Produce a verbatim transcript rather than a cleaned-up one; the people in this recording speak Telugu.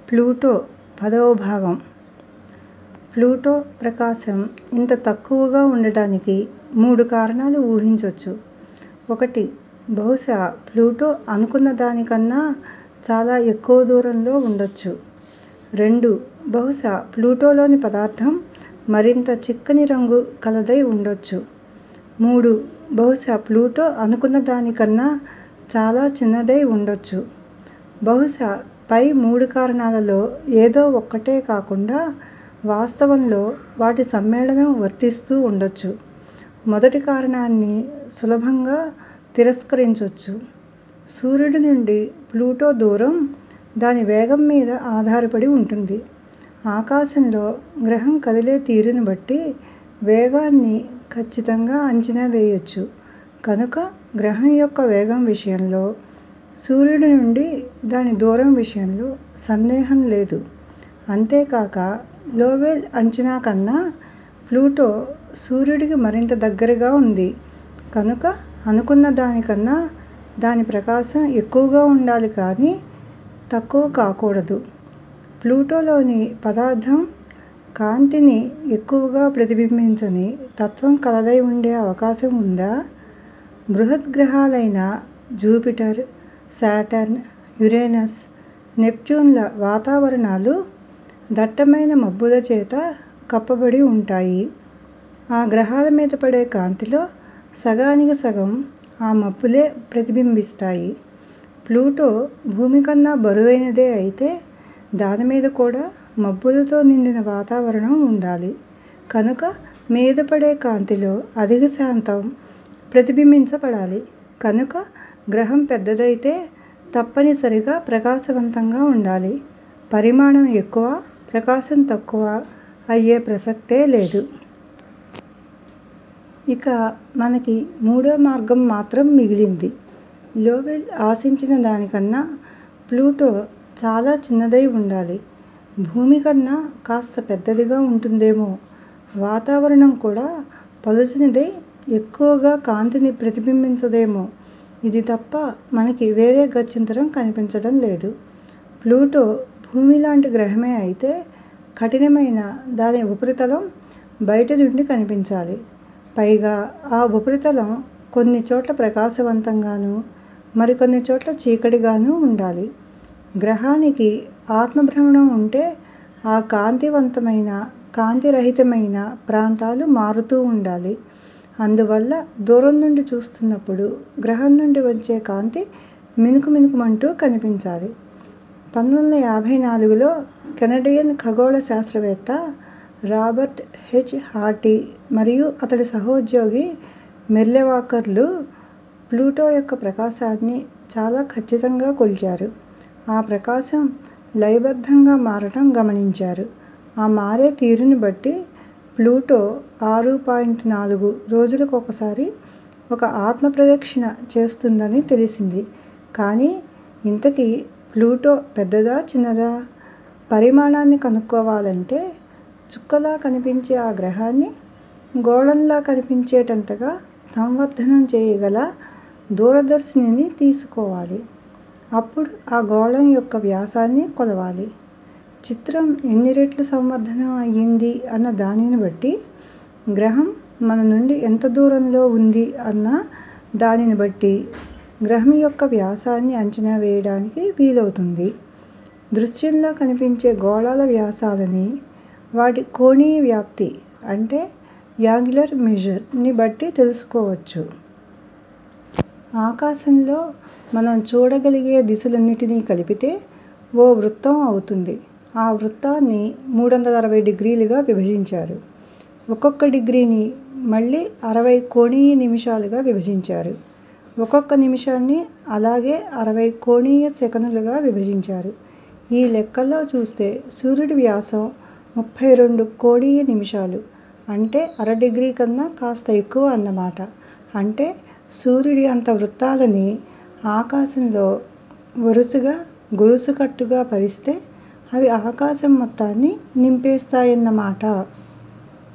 ప్లూటో పదవ భాగం. ప్లూటో ప్రకాశం ఇంత తక్కువగా ఉండటానికి మూడు కారణాలు ఊహించొచ్చు. ఒకటి, బహుశా ప్లూటో అనుకున్న దానికన్నా చాలా ఎక్కువ దూరంలో ఉండొచ్చు. రెండు, బహుశా ప్లూటోలోని పదార్థం మరింత చిక్కని రంగు కలదై ఉండొచ్చు. మూడు, బహుశా ప్లూటో అనుకున్న దానికన్నా చాలా చిన్నదై ఉండొచ్చు. బహుశా పై మూడు కారణాలలో ఏదో ఒక్కటే కాకుండా వాస్తవంలో వాటి సమ్మేళనం వర్తిస్తూ ఉండొచ్చు. మొదటి కారణాన్ని సులభంగా తిరస్కరించొచ్చు. సూర్యుడి నుండి ప్లూటో దూరం దాని వేగం మీద ఆధారపడి ఉంటుంది. ఆకాశంలో గ్రహం కదిలే తీరును బట్టి వేగాన్ని ఖచ్చితంగా అంచనా వేయొచ్చు. కనుక గ్రహం యొక్క వేగం విషయంలో, సూర్యుడి నుండి దాని దూరం విషయంలో సందేహం లేదు. అంతేకాక లోవెల్ అంచనా కన్నా ప్లూటో సూర్యుడికి మరింత దగ్గరగా ఉంది. కనుక అనుకున్న దానికన్నా దాని ప్రకాశం ఎక్కువగా ఉండాలి కానీ తక్కువ కాకూడదు. ప్లూటోలోని పదార్థం కాంతిని ఎక్కువగా ప్రతిబింబించని తత్వం కలదై ఉండే అవకాశం ఉందా? బృహద్గ్రహాలైన జూపిటర్, శాటర్న్, యురేనస్, నెప్ట్యూన్ల వాతావరణాలు దట్టమైన మబ్బుల చేత కప్పబడి ఉంటాయి. ఆ గ్రహాల మీద పడే కాంతిలో సగానికి సగం ఆ మబ్బులే ప్రతిబింబిస్తాయి. ప్లూటో భూమి కన్నా బరువైనదే అయితే దాని మీద కూడా మబ్బులతో నిండిన వాతావరణం ఉండాలి. కనుక మీద పడే కాంతిలో అధిక శాతం ప్రతిబింబించబడాలి. కనుక గ్రహం పెద్దదైతే తప్పనిసరిగా ప్రకాశవంతంగా ఉండాలి. పరిమాణం ఎక్కువ, ప్రకాశం తక్కువ అయ్యే ప్రసక్తే లేదు. ఇక మనకి మూడో మార్గం మాత్రం మిగిలింది. లోవెల్ ఆశించిన దానికన్నా ప్లూటో చాలా చిన్నదై ఉండాలి. భూమి కన్నా కాస్త పెద్దదిగా ఉంటుందేమో. వాతావరణం కూడా పలుచనిదై ఎక్కువగా కాంతిని ప్రతిబింబించదేమో. ఇది తప్ప మనకి వేరే గత్యంతరం కనిపించడం లేదు. ప్లూటో భూమి లాంటి గ్రహమే అయితే కఠినమైన దాని ఉపరితలం బయట నుండి కనిపించాలి. పైగా ఆ ఉపరితలం కొన్ని చోట్ల ప్రకాశవంతంగానూ, మరికొన్ని చోట్ల చీకటిగానూ ఉండాలి. గ్రహానికి ఆత్మభ్రమణం ఉంటే ఆ కాంతివంతమైన, కాంతిరహితమైన ప్రాంతాలు మారుతూ ఉండాలి. అందువల్ల దూరం నుండి చూస్తున్నప్పుడు గ్రహం నుండి వచ్చే కాంతి మిణుకు మిణుకుమంటూ కనిపించాలి. పంతొమ్మిది వందల యాభై నాలుగులో కెనడియన్ ఖగోళ శాస్త్రవేత్త రాబర్ట్ హెచ్ హార్టీ మరియు అతడి సహోద్యోగి మెర్లెవాకర్లు ప్లూటో యొక్క ప్రకాశాన్ని చాలా ఖచ్చితంగా కొలిచారు. ఆ ప్రకాశం లయబద్ధంగా మారటం గమనించారు. ఆ మారే తీరుని బట్టి ప్లూటో ఆరు పాయింట్ నాలుగు రోజులకొకసారి ఒక ఆత్మ ప్రదక్షిణ చేస్తుందని తెలిసింది. కానీ ఇంతకీ ప్లూటో పెద్దదా చిన్నదా? పరిమాణాన్ని కనుక్కోవాలంటే చుక్కలా కనిపించే ఆ గ్రహాన్ని గోళంలా కనిపించేటంతగా సంవర్ధనం చేయగల దూరదర్శినిని తీసుకోవాలి. అప్పుడు ఆ గోళం యొక్క వ్యాసాన్ని కొలవాలి. చిత్రం ఎన్ని రెట్లు సంవర్ధనం అయ్యింది అన్న దానిని బట్టి, గ్రహం మన నుండి ఎంత దూరంలో ఉంది అన్న దానిని బట్టి గ్రహం యొక్క వ్యాసాన్ని అంచనా వేయడానికి వీలవుతుంది. దృశ్యంలో కనిపించే గోళాల వ్యాసాలని వాటి కోణీయ వ్యాప్తి అంటే యాంగులర్ మెజర్ ని బట్టి తెలుసుకోవచ్చు. ఆకాశంలో మనం చూడగలిగే దిశలన్నిటినీ కలిపితే ఓ వృత్తం అవుతుంది. ఆ వృత్తాన్ని మూడు వందల అరవై డిగ్రీలుగా విభజించారు. ఒక్కొక్క డిగ్రీని మళ్ళీ అరవై కోణీయ నిమిషాలుగా విభజించారు. ఒక్కొక్క నిమిషాన్ని అలాగే అరవై కోణీయ సెకనులుగా విభజించారు. ఈ లెక్కల్లో చూస్తే సూర్యుడి వ్యాసం ముప్పై రెండు కోణీయ నిమిషాలు అంటే అర డిగ్రీ కన్నా కాస్త ఎక్కువ అన్నమాట. అంటే సూర్యుడి అంత వృత్తాలని ఆకాశంలో వరుసగా గొలుసుకట్టుగా పరిస్తే అవి ఆకాశం మొత్తాన్ని నింపేస్తాయన్నమాట.